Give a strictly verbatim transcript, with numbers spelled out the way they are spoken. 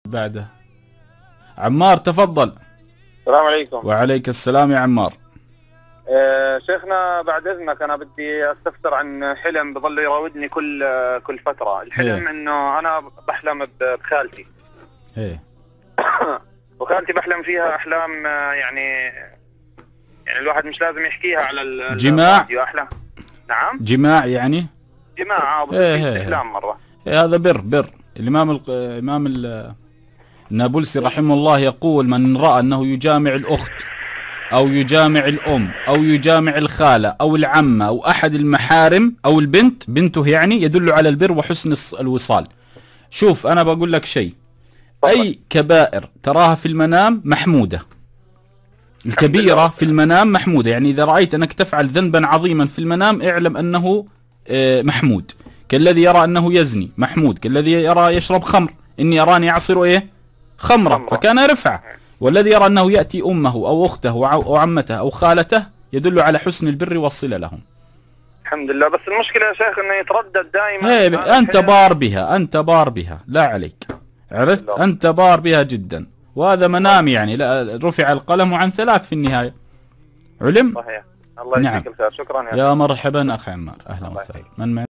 بعده عمار تفضل. السلام عليكم. وعليك السلام يا عمار. آه شيخنا بعد اذنك انا بدي استفسر عن حلم بظل يراودني كل كل فتره، الحلم هي. انه انا بحلم بخالتي. ايه وخالتي بحلم فيها احلام يعني يعني الواحد مش لازم يحكيها على ال جماع. الراديو. احلام نعم جماع يعني جماع ايه ايه استحلام مره. إيه هذا بر بر الامام الق... الامام ال- النابلسي رحمه الله يقول: من راى انه يجامع الاخت او يجامع الام او يجامع الخاله او العمه او احد المحارم او البنت بنته يعني يدل على البر وحسن الص- الوصال. شوف انا بقول لك شيء، اي كبائر تراها في المنام محموده. الكبيره في المنام محموده، يعني اذا رايت انك تفعل ذنبا عظيما في المنام اعلم انه آه، محمود. كالذي يرى انه يزني محمود، كالذي يرى يشرب خمر اني اراني اعصر ايه خمره فكان رفعه. والذي يرى انه ياتي امه او اخته او عمته او خالته يدل على حسن البر والصله لهم. الحمد لله. بس المشكله يا شيخ انه يتردد دائما. هي انت بار بها، انت بار بها لا عليك، عرفت؟ انت بار بها جدا، وهذا منام يعني لا رفع القلم عن ثلاث في النهايه. علم؟ صحيح. الله يجزيك الخير. شكرا يا, يا مرحبا اخي عمار، اهلا وسهلا. من معي؟